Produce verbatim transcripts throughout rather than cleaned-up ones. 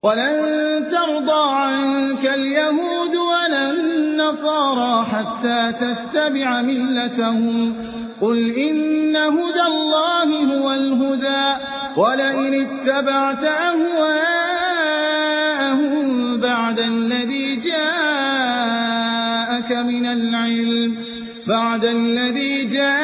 ولن ترضى عنك اليهود ولا النصارى حتى تتبع ملتهم قل إن هدى الله هو الهدى ولئن اتبعت أهواءهم بعد الذي جاءك من العلم بعد الذي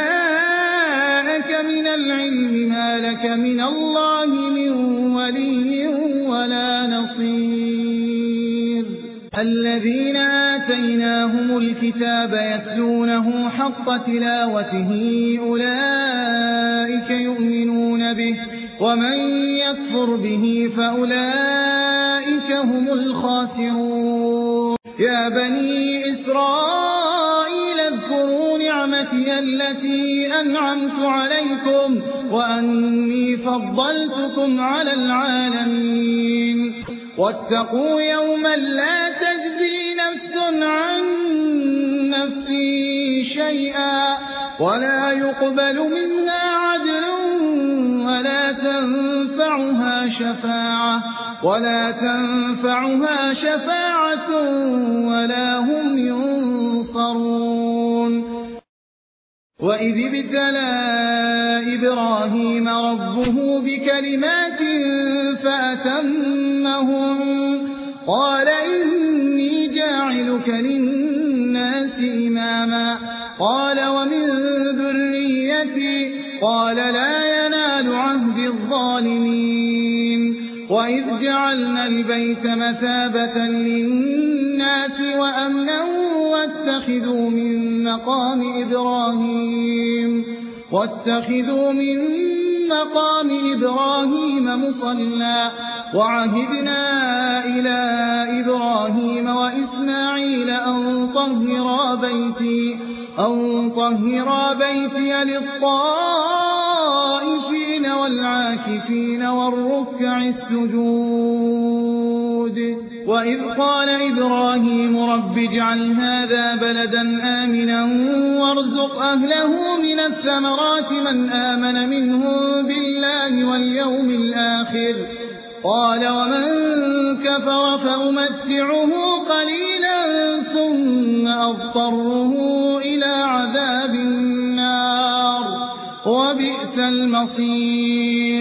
جاءك من العلم ما لك من الله من ولي ولا نصير الذين آتيناهم الكتاب يتلونه حق تلاوته أولئك يؤمنون به ومن يكفر به فأولئك هم الخاسرون يا بني إسرائيل اذكروا نعمتي التي أنعمت عليكم وأني فضلتكم على العالمين واتقوا يوما لا تجزي نفس عن نفس شيئا ولا يقبل منها عدل ولا تنفعها شفاعة ولا تنفعها شفاعة ولا هم ينصرون وإذ ابتلى إبراهيم ربه بكلمات فأتمهم قال إني جاعلك للناس إماما قال ومن ذريتي قال لا ينال عهد الظالمين وإذ جعلنا البيت مثابة للناس وأمنا واتخذوا من مقام إبراهيم واتخذوا من مقام إبراهيم مصلى وعهدنا إلى إبراهيم وإسماعيل أن طهرا بيتي أن طهرا بيتي للطائفين والعاكفين والركع السجود وإذ قال إبراهيم رب اجعل هذا بلدا آمنا وارزق أهله من الثمرات من آمن منهم بالله واليوم الآخر قال ومن كفر فأمتعه قليلا ثم أضطره إلى عذاب النار وبئس المصير